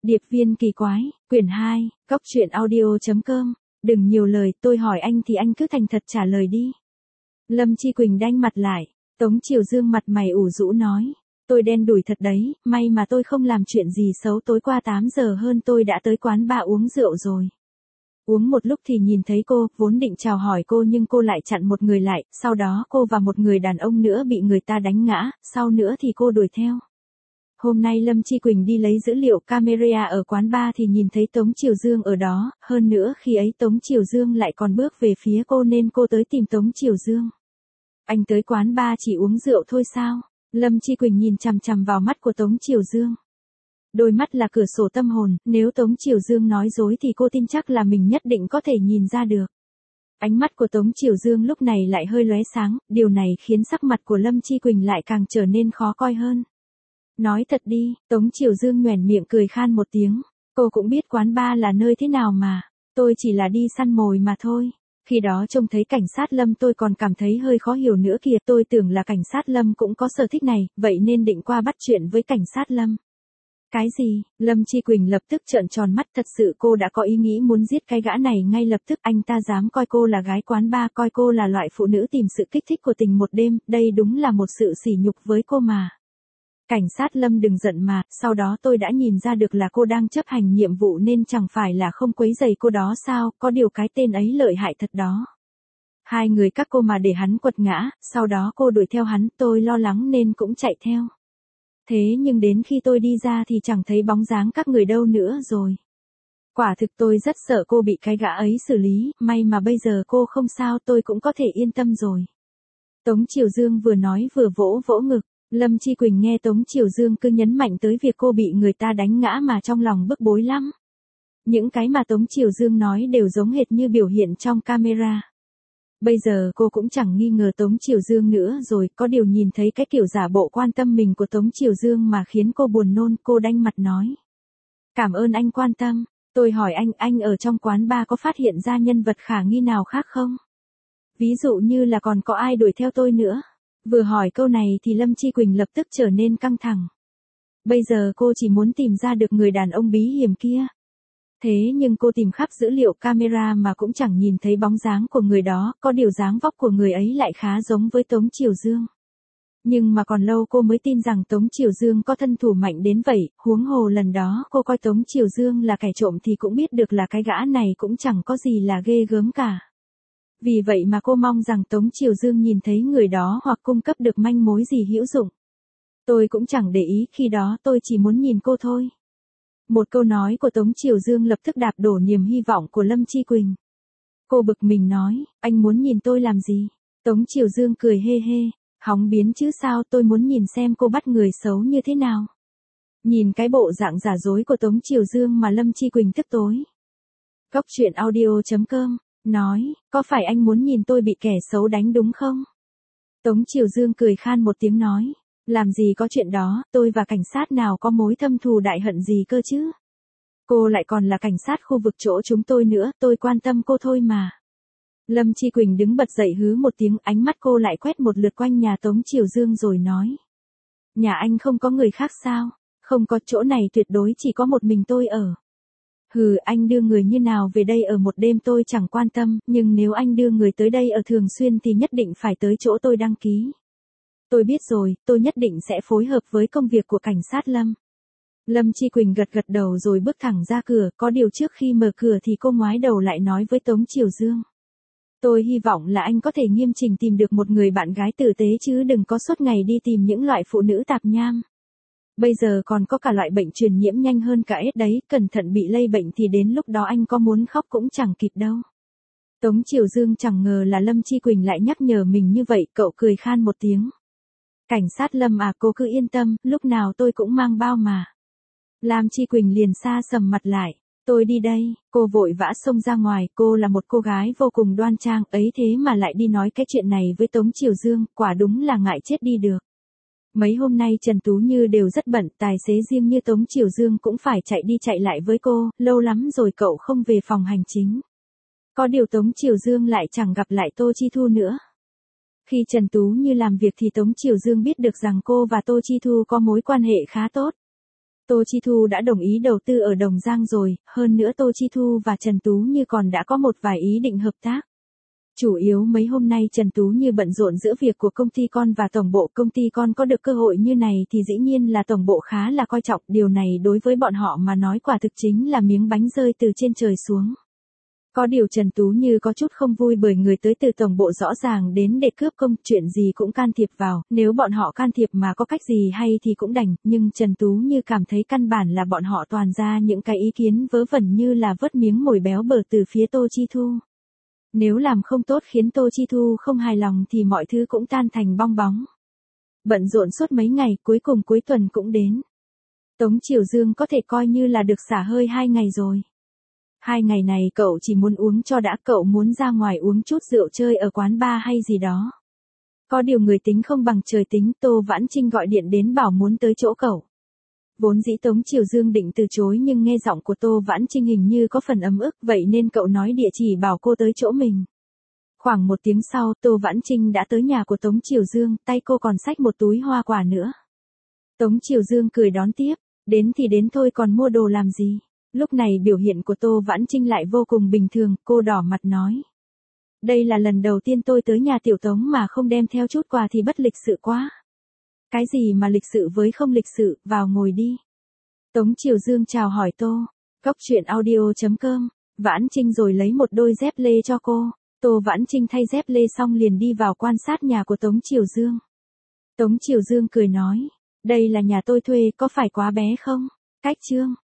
Điệp viên kỳ quái, quyển 2, coctruyện.audio.com. Đừng nhiều lời, tôi hỏi anh thì anh cứ thành thật trả lời đi. Lâm Chi Quỳnh đanh mặt lại. Tống Triều Dương mặt mày ủ rũ nói. Tôi đen đủi thật đấy, may mà tôi không làm chuyện gì xấu. Tối qua 8 giờ hơn tôi đã tới quán bar uống rượu rồi. Uống một lúc thì nhìn thấy cô, vốn định chào hỏi cô nhưng cô lại chặn một người lại, sau đó cô và một người đàn ông nữa bị người ta đánh ngã, sau nữa thì cô đuổi theo. Hôm nay Lâm Chi Quỳnh đi lấy dữ liệu camera ở quán bar thì nhìn thấy Tống Triều Dương ở đó, hơn nữa khi ấy Tống Triều Dương lại còn bước về phía cô nên cô tới tìm Tống Triều Dương. Anh tới quán bar chỉ uống rượu thôi sao? Lâm Chi Quỳnh nhìn chằm chằm vào mắt của Tống Triều Dương. Đôi mắt là cửa sổ tâm hồn, nếu Tống Triều Dương nói dối thì cô tin chắc là mình nhất định có thể nhìn ra được. Ánh mắt của Tống Triều Dương lúc này lại hơi lóe sáng, điều này khiến sắc mặt của Lâm Chi Quỳnh lại càng trở nên khó coi hơn. Nói thật đi, Tống Triều Dương nhoẻn miệng cười khan một tiếng. Cô cũng biết quán bar là nơi thế nào mà, tôi chỉ là đi săn mồi mà thôi. Khi đó trông thấy cảnh sát Lâm tôi còn cảm thấy hơi khó hiểu nữa kìa, tôi tưởng là cảnh sát Lâm cũng có sở thích này, vậy nên định qua bắt chuyện với cảnh sát Lâm. Cái gì? Lâm Chi Quỳnh lập tức trợn tròn mắt, thật sự cô đã có ý nghĩ muốn giết cái gã này ngay lập tức. Anh ta dám coi cô là gái quán bar, coi cô là loại phụ nữ tìm sự kích thích của tình một đêm, đây đúng là một sự sỉ nhục với cô mà. Cảnh sát Lâm đừng giận mà, sau đó tôi đã nhìn ra được là cô đang chấp hành nhiệm vụ nên chẳng phải là không quấy rầy cô đó sao, có điều cái tên ấy lợi hại thật đó. Hai người các cô mà để hắn quật ngã, sau đó cô đuổi theo hắn, tôi lo lắng nên cũng chạy theo. Thế nhưng đến khi tôi đi ra thì chẳng thấy bóng dáng các người đâu nữa rồi. Quả thực tôi rất sợ cô bị cái gã ấy xử lý, may mà bây giờ cô không sao, tôi cũng có thể yên tâm rồi. Tống Triều Dương vừa nói vừa vỗ vỗ ngực. Lâm Chi Quỳnh nghe Tống Triều Dương cứ nhấn mạnh tới việc cô bị người ta đánh ngã mà trong lòng bức bối lắm. Những cái mà Tống Triều Dương nói đều giống hệt như biểu hiện trong camera. Bây giờ cô cũng chẳng nghi ngờ Tống Triều Dương nữa rồi, có điều nhìn thấy cái kiểu giả bộ quan tâm mình của Tống Triều Dương mà khiến cô buồn nôn, cô đanh mặt nói. Cảm ơn anh quan tâm, tôi hỏi anh ở trong quán bar có phát hiện ra nhân vật khả nghi nào khác không? Ví dụ như là còn có ai đuổi theo tôi nữa? Vừa hỏi câu này thì Lâm Chi Quỳnh lập tức trở nên căng thẳng. Bây giờ cô chỉ muốn tìm ra được người đàn ông bí hiểm kia. Thế nhưng cô tìm khắp dữ liệu camera mà cũng chẳng nhìn thấy bóng dáng của người đó, có điều dáng vóc của người ấy lại khá giống với Tống Triều Dương. Nhưng mà còn lâu cô mới tin rằng Tống Triều Dương có thân thủ mạnh đến vậy, huống hồ lần đó cô coi Tống Triều Dương là kẻ trộm thì cũng biết được là cái gã này cũng chẳng có gì là ghê gớm cả. Vì vậy mà cô mong rằng Tống Triều Dương nhìn thấy người đó hoặc cung cấp được manh mối gì hữu dụng. Tôi cũng chẳng để ý, khi đó tôi chỉ muốn nhìn cô thôi. Một câu nói của Tống Triều Dương lập tức đạp đổ niềm hy vọng của Lâm Chi Quỳnh. Cô bực mình nói, anh muốn nhìn tôi làm gì? Tống Triều Dương cười hê hê, hóng biến chứ sao, tôi muốn nhìn xem cô bắt người xấu như thế nào. Nhìn cái bộ dạng giả dối của Tống Triều Dương mà Lâm Chi Quỳnh tức tối. Coctruyện.audio.com nói, có phải anh muốn nhìn tôi bị kẻ xấu đánh đúng không? Tống Triều Dương cười khan một tiếng nói, làm gì có chuyện đó, tôi và cảnh sát nào có mối thâm thù đại hận gì cơ chứ? Cô lại còn là cảnh sát khu vực chỗ chúng tôi nữa, tôi quan tâm cô thôi mà. Lâm Chi Quỳnh đứng bật dậy hứ một tiếng, ánh mắt cô lại quét một lượt quanh nhà Tống Triều Dương rồi nói. Nhà anh không có người khác sao? Không có, chỗ này tuyệt đối chỉ có một mình tôi ở. Hừ, anh đưa người như nào về đây ở một đêm tôi chẳng quan tâm, nhưng nếu anh đưa người tới đây ở thường xuyên thì nhất định phải tới chỗ tôi đăng ký. Tôi biết rồi, tôi nhất định sẽ phối hợp với công việc của cảnh sát Lâm. Lâm Chi Quỳnh gật gật đầu rồi bước thẳng ra cửa, có điều trước khi mở cửa thì cô ngoái đầu lại nói với Tống Triều Dương. Tôi hy vọng là anh có thể nghiêm chỉnh tìm được một người bạn gái tử tế chứ đừng có suốt ngày đi tìm những loại phụ nữ tạp nham. Bây giờ còn có cả loại bệnh truyền nhiễm nhanh hơn cả AIDS đấy, cẩn thận bị lây bệnh thì đến lúc đó anh có muốn khóc cũng chẳng kịp đâu. Tống Triều Dương chẳng ngờ là Lâm Chi Quỳnh lại nhắc nhở mình như vậy, cậu cười khan một tiếng. Cảnh sát Lâm à, cô cứ yên tâm, lúc nào tôi cũng mang bao mà. Lâm Chi Quỳnh liền xa sầm mặt lại. Tôi đi đây, cô vội vã xông ra ngoài, cô là một cô gái vô cùng đoan trang, ấy thế mà lại đi nói cái chuyện này với Tống Triều Dương, quả đúng là ngại chết đi được. Mấy hôm nay Trần Tú Như đều rất bận, tài xế riêng như Tống Triều Dương cũng phải chạy đi chạy lại với cô, lâu lắm rồi cậu không về phòng hành chính. Có điều Tống Triều Dương lại chẳng gặp lại Tô Chi Thu nữa. Khi Trần Tú Như làm việc thì Tống Triều Dương biết được rằng cô và Tô Chi Thu có mối quan hệ khá tốt. Tô Chi Thu đã đồng ý đầu tư ở Đồng Giang rồi, hơn nữa Tô Chi Thu và Trần Tú Như còn đã có một vài ý định hợp tác. Chủ yếu mấy hôm nay Trần Tú Như bận rộn giữa việc của công ty con và tổng bộ, công ty con có được cơ hội như này thì dĩ nhiên là tổng bộ khá là coi trọng, điều này đối với bọn họ mà nói quả thực chính là miếng bánh rơi từ trên trời xuống. Có điều Trần Tú Như có chút không vui bởi người tới từ tổng bộ rõ ràng đến để cướp công, chuyện gì cũng can thiệp vào, nếu bọn họ can thiệp mà có cách gì hay thì cũng đành, nhưng Trần Tú Như cảm thấy căn bản là bọn họ toàn ra những cái ý kiến vớ vẩn như là vớt miếng mồi béo bở từ phía Tô Chi Thu. Nếu làm không tốt khiến Tô Chi Thu không hài lòng thì mọi thứ cũng tan thành bong bóng. Bận rộn suốt mấy ngày, cuối cùng cuối tuần cũng đến. Tống Triều Dương có thể coi như là được xả hơi 2 ngày rồi. 2 ngày này cậu chỉ muốn uống cho đã, cậu muốn ra ngoài uống chút rượu chơi ở quán bar hay gì đó. Có điều người tính không bằng trời tính, Tô Vãn Trinh gọi điện đến bảo muốn tới chỗ cậu. Vốn dĩ Tống Triều Dương định từ chối nhưng nghe giọng của Tô Vãn Trinh hình như có phần ấm ức, vậy nên cậu nói địa chỉ bảo cô tới chỗ mình. Khoảng 1 tiếng sau, Tô Vãn Trinh đã tới nhà của Tống Triều Dương, tay cô còn xách một túi hoa quả nữa. Tống Triều Dương cười đón tiếp, đến thì đến thôi còn mua đồ làm gì. Lúc này biểu hiện của Tô Vãn Trinh lại vô cùng bình thường, cô đỏ mặt nói. Đây là lần đầu tiên tôi tới nhà tiểu Tống mà không đem theo chút quà thì bất lịch sự quá. Cái gì mà lịch sự với không lịch sự, vào ngồi đi. Tống Triều Dương chào hỏi Tô. Cóc truyện audio.com, Vãn Trinh rồi lấy một đôi dép lê cho cô. Tô Vãn Trinh thay dép lê xong liền đi vào quan sát nhà của Tống Triều Dương. Tống Triều Dương cười nói, đây là nhà tôi thuê, có phải quá bé không? Cách Trương.